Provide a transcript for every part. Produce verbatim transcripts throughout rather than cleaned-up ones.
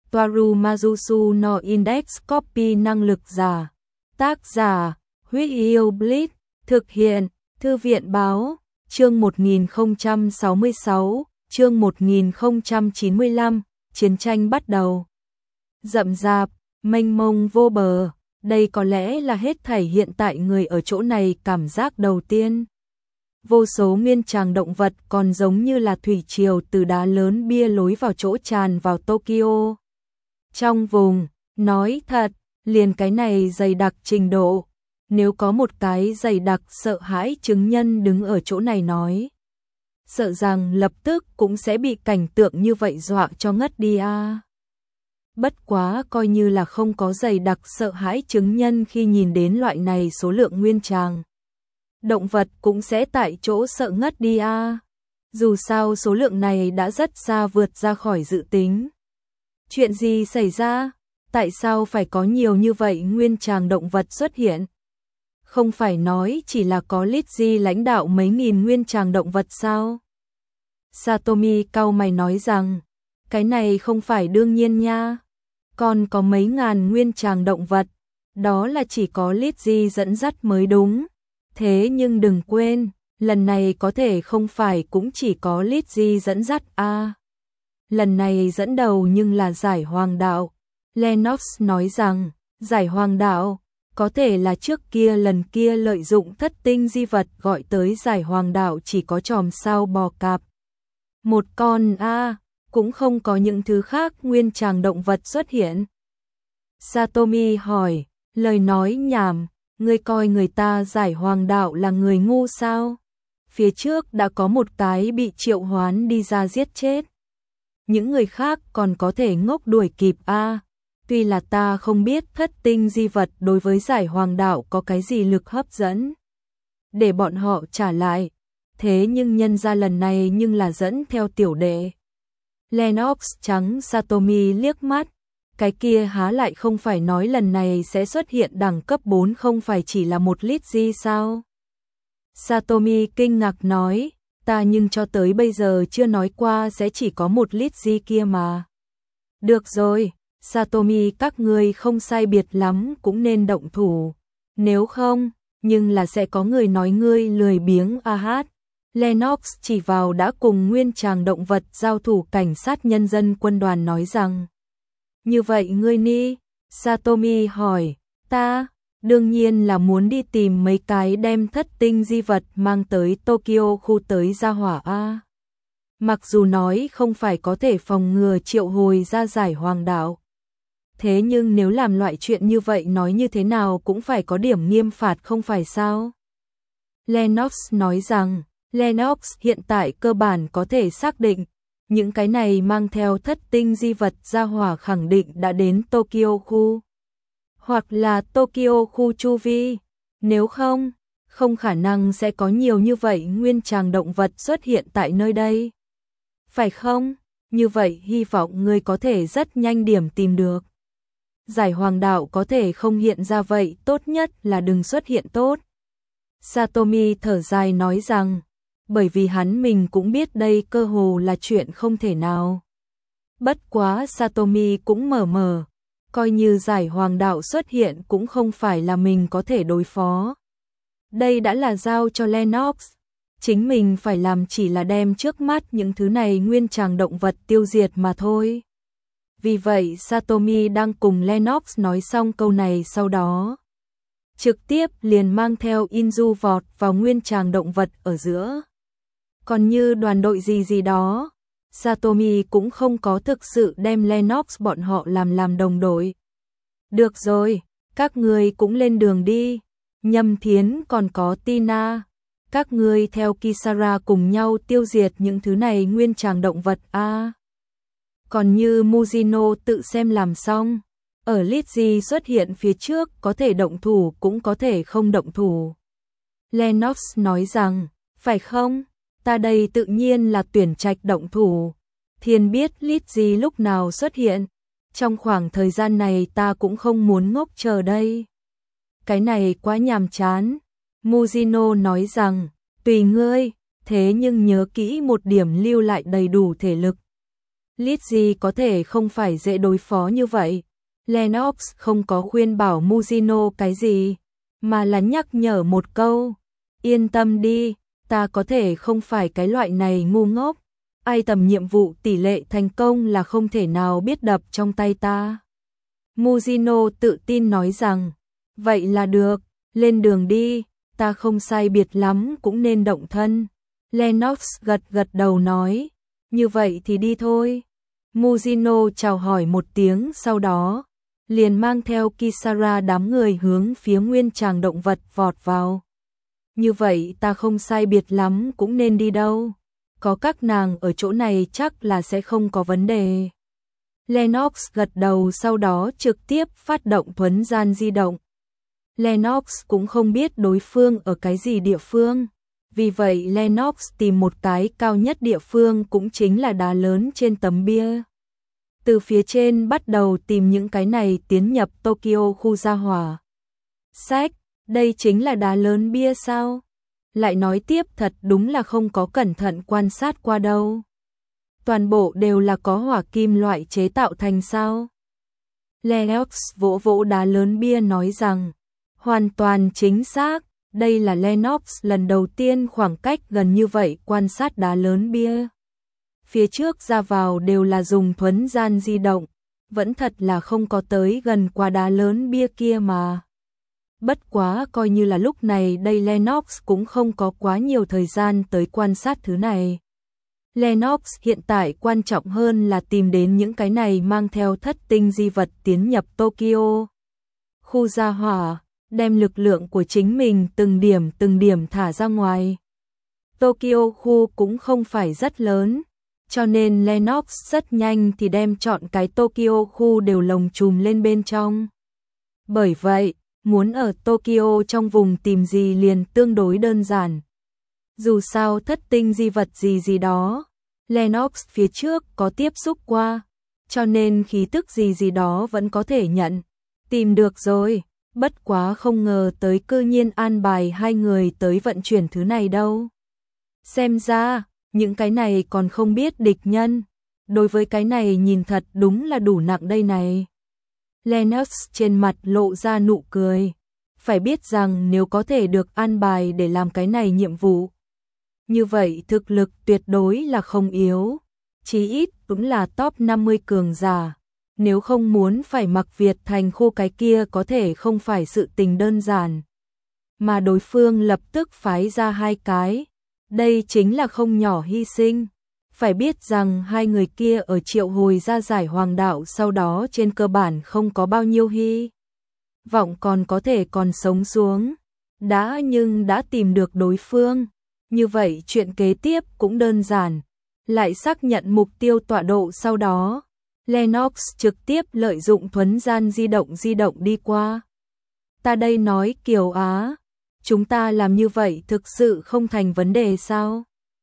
Toaru Majusu no Index Copy năng lực giả. Tác giả, Huyết Yêu Bleach, thực hiện, Thư viện báo, chương một nghìn không trăm sáu mươi sáu, chương một nghìn không trăm chín mươi lăm, chiến tranh bắt đầu. Rậm rạp, mênh mông vô bờ, đây có lẽ là hết thảy hiện tại người ở chỗ này cảm giác đầu tiên. Vô số nguyên tràng động vật còn giống như là thủy triều từ đá lớn bia lối vào chỗ tràn vào Tokyo. Trong vùng, nói thật, liền cái này dày đặc trình độ, nếu có một cái dày đặc sợ hãi chứng nhân đứng ở chỗ này nói, sợ rằng lập tức cũng sẽ bị cảnh tượng như vậy dọa cho ngất đi a. À. Bất quá coi như là không có dày đặc sợ hãi chứng nhân khi nhìn đến loại này số lượng nguyên tràng. Động vật cũng sẽ tại chỗ sợ ngất đi a. À. Dù sao số lượng này đã rất xa vượt ra khỏi dự tính. Chuyện gì xảy ra? Tại sao phải có nhiều như vậy nguyên tràng động vật xuất hiện? Không phải nói chỉ là có Litzy lãnh đạo mấy nghìn nguyên tràng động vật sao? Satomi cau mày nói rằng, cái này không phải đương nhiên nha. Còn có mấy ngàn nguyên tràng động vật, đó là chỉ có Litzy dẫn dắt mới đúng. Thế nhưng đừng quên, lần này có thể không phải cũng chỉ có Litzy dẫn dắt a. À. Lần này dẫn đầu nhưng là giải hoàng đạo. Lennox nói rằng, giải hoàng đạo, có thể là trước kia lần kia lợi dụng thất tinh di vật gọi tới giải hoàng đạo chỉ có chòm sao bò cạp. Một con a, à, cũng không có những thứ khác nguyên tràng động vật xuất hiện. Satomi hỏi, lời nói nhảm, ngươi coi người ta giải hoàng đạo là người ngu sao? Phía trước đã có một cái bị triệu hoán đi ra giết chết. Những người khác còn có thể ngốc đuổi kịp a. À. Tuy là ta không biết thất tinh di vật đối với giải hoàng đạo có cái gì lực hấp dẫn để bọn họ trả lại, thế nhưng nhân ra lần này nhưng là dẫn theo tiểu đệ. Lennox trắng Satomi liếc mắt, cái kia há lại không phải nói lần này sẽ xuất hiện đẳng cấp bốn không phải chỉ là một Litzy sao? Satomi kinh ngạc nói, ta nhưng cho tới bây giờ chưa nói qua sẽ chỉ có một Litzy kia mà. Được rồi. Satomi các ngươi không sai biệt lắm cũng nên động thủ. Nếu không, nhưng là sẽ có người nói ngươi lười biếng a hát. Lennox chỉ vào đã cùng nguyên tràng động vật giao thủ cảnh sát nhân dân quân đoàn nói rằng. Như vậy ngươi ni? Satomi hỏi, ta, đương nhiên là muốn đi tìm mấy cái đem thất tinh di vật mang tới Tokyo khu tới gia hỏa a. Mặc dù nói không phải có thể phòng ngừa triệu hồi ra giải hoàng đạo. Thế nhưng nếu làm loại chuyện như vậy nói như thế nào cũng phải có điểm nghiêm phạt không phải sao? Lennox nói rằng, Lennox hiện tại cơ bản có thể xác định, những cái này mang theo thất tinh di vật gia hỏa khẳng định đã đến Tokyo khu. Hoặc là Tokyo khu chu vi. Nếu không, không khả năng sẽ có nhiều như vậy nguyên tràng động vật xuất hiện tại nơi đây. Phải không? Như vậy hy vọng ngươi có thể rất nhanh điểm tìm được. Giải hoàng đạo có thể không hiện ra vậy, tốt nhất là đừng xuất hiện tốt. Satomi thở dài nói rằng, bởi vì hắn mình cũng biết đây cơ hồ là chuyện không thể nào. Bất quá Satomi cũng mờ mờ, coi như giải hoàng đạo xuất hiện cũng không phải là mình có thể đối phó. Đây đã là giao cho Lennox, chính mình phải làm chỉ là đem trước mắt những thứ này nguyên tràng động vật tiêu diệt mà thôi. Vì vậy Satomi đang cùng Lennox nói xong câu này sau đó. Trực tiếp liền mang theo Inju vọt vào nguyên tràng động vật ở giữa. Còn như đoàn đội gì gì đó, Satomi cũng không có thực sự đem Lennox bọn họ làm làm đồng đội. Được rồi, các ngươi cũng lên đường đi. Nhâm Thiến còn có Tina. Các ngươi theo Kisara cùng nhau tiêu diệt những thứ này nguyên tràng động vật a. À. Còn như Mujino tự xem làm xong, ở Litzy xuất hiện phía trước có thể động thủ cũng có thể không động thủ. Lennox nói rằng, phải không? Ta đây tự nhiên là tuyển trạch động thủ. Thiên biết Litzy lúc nào xuất hiện. Trong khoảng thời gian này ta cũng không muốn ngốc chờ đây. Cái này quá nhàm chán. Mujino nói rằng, tùy ngươi, thế nhưng nhớ kỹ một điểm lưu lại đầy đủ thể lực. Lizzie có thể không phải dễ đối phó như vậy. Lennox không có khuyên bảo Muzino cái gì, mà là nhắc nhở một câu. Yên tâm đi, ta có thể không phải cái loại này ngu ngốc. Ai tầm nhiệm vụ tỷ lệ thành công là không thể nào biết đập trong tay ta. Muzino tự tin nói rằng, vậy là được, lên đường đi, ta không sai biệt lắm cũng nên động thân. Lennox gật gật đầu nói, như vậy thì đi thôi. Muzino chào hỏi một tiếng sau đó, liền mang theo Kisara đám người hướng phía nguyên tràng động vật vọt vào. Như vậy ta không sai biệt lắm cũng nên đi đâu. Có các nàng ở chỗ này chắc là sẽ không có vấn đề. Lennox gật đầu sau đó trực tiếp phát động thuấn gian di động. Lennox cũng không biết đối phương ở cái gì địa phương. Vì vậy Lennox tìm một cái cao nhất địa phương cũng chính là đá lớn trên tấm bia. Từ phía trên bắt đầu tìm những cái này tiến nhập Tokyo khu gia hỏa. Sách, đây chính là đá lớn bia sao? Lại nói tiếp thật đúng là không có cẩn thận quan sát qua đâu. Toàn bộ đều là có hỏa kim loại chế tạo thành sao? Lennox vỗ vỗ đá lớn bia nói rằng, hoàn toàn chính xác, đây là Lennox lần đầu tiên khoảng cách gần như vậy quan sát đá lớn bia. Phía trước ra vào đều là dùng thuấn gian di động, vẫn thật là không có tới gần qua đá lớn bia kia mà. Bất quá coi như là lúc này đây Lennox cũng không có quá nhiều thời gian tới quan sát thứ này. Lennox hiện tại quan trọng hơn là tìm đến những cái này mang theo thất tinh di vật tiến nhập Tokyo. Khu gia hỏa, đem lực lượng của chính mình từng điểm từng điểm thả ra ngoài. Tokyo khu cũng không phải rất lớn, cho nên Lennox rất nhanh thì đem chọn cái Tokyo khu đều lồng chùm lên bên trong. Bởi vậy, muốn ở Tokyo trong vùng tìm gì liền tương đối đơn giản. Dù sao thất tinh di vật gì gì đó, Lennox phía trước có tiếp xúc qua, cho nên khí tức gì gì đó vẫn có thể nhận. Tìm được rồi, bất quá không ngờ tới cư nhiên an bài hai người tới vận chuyển thứ này đâu. Xem ra, những cái này còn không biết địch nhân. Đối với cái này nhìn thật đúng là đủ nặng đây này. Lennox trên mặt lộ ra nụ cười. Phải biết rằng nếu có thể được an bài để làm cái này nhiệm vụ, như vậy thực lực tuyệt đối là không yếu. Chí ít cũng là top năm mươi cường giả. Nếu không muốn phải mặc Việt thành khu cái kia có thể không phải sự tình đơn giản. Mà đối phương lập tức phái ra hai cái. Đây chính là không nhỏ hy sinh. Phải biết rằng hai người kia ở triệu hồi ra giải hoàng đạo sau đó trên cơ bản không có bao nhiêu hy vọng còn có thể còn sống xuống. Đã nhưng đã tìm được đối phương. Như vậy chuyện kế tiếp cũng đơn giản. Lại xác nhận mục tiêu tọa độ sau đó. Lennox trực tiếp lợi dụng thuấn gian di động di động đi qua. Ta đây nói Kiều Á, chúng ta làm như vậy thực sự không thành vấn đề sao?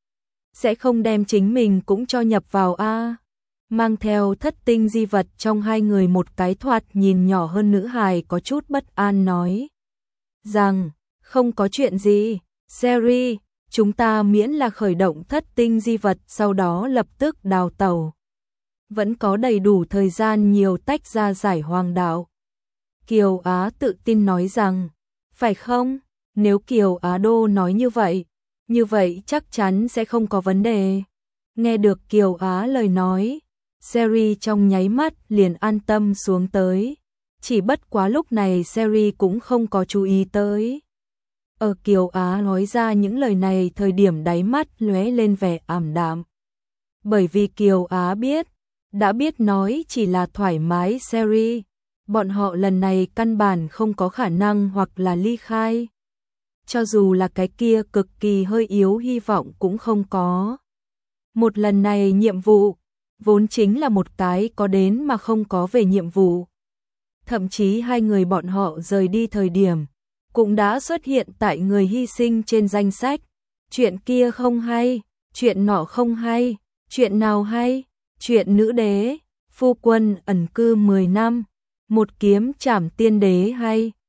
Sẽ không đem chính mình cũng cho nhập vào a? Mang theo thất tinh di vật trong hai người một cái thoạt nhìn nhỏ hơn nữ hài có chút bất an nói. Rằng, không có chuyện gì, Seri, chúng ta miễn là khởi động thất tinh di vật sau đó lập tức đào tàu. Vẫn có đầy đủ thời gian nhiều tách ra giải hoàng đạo. Kiều Á tự tin nói rằng, phải không? Nếu Kiều Á Đô nói như vậy, như vậy chắc chắn sẽ không có vấn đề. Nghe được Kiều Á lời nói, Seri trong nháy mắt liền an tâm xuống tới. Chỉ bất quá lúc này Seri cũng không có chú ý tới. Ở Kiều Á nói ra những lời này thời điểm đáy mắt lóe lên vẻ ảm đạm. Bởi vì Kiều Á biết, đã biết nói chỉ là thoải mái Seri, bọn họ lần này căn bản không có khả năng hoặc là ly khai. Cho dù là cái kia cực kỳ hơi yếu hy vọng cũng không có. Một lần này nhiệm vụ, vốn chính là một cái có đến mà không có về nhiệm vụ. Thậm chí hai người bọn họ rời đi thời điểm, cũng đã xuất hiện tại người hy sinh trên danh sách. Chuyện kia không hay, chuyện nọ không hay, chuyện nào hay, chuyện nữ đế, phu quân ẩn cư mười năm, một kiếm trảm tiên đế hay.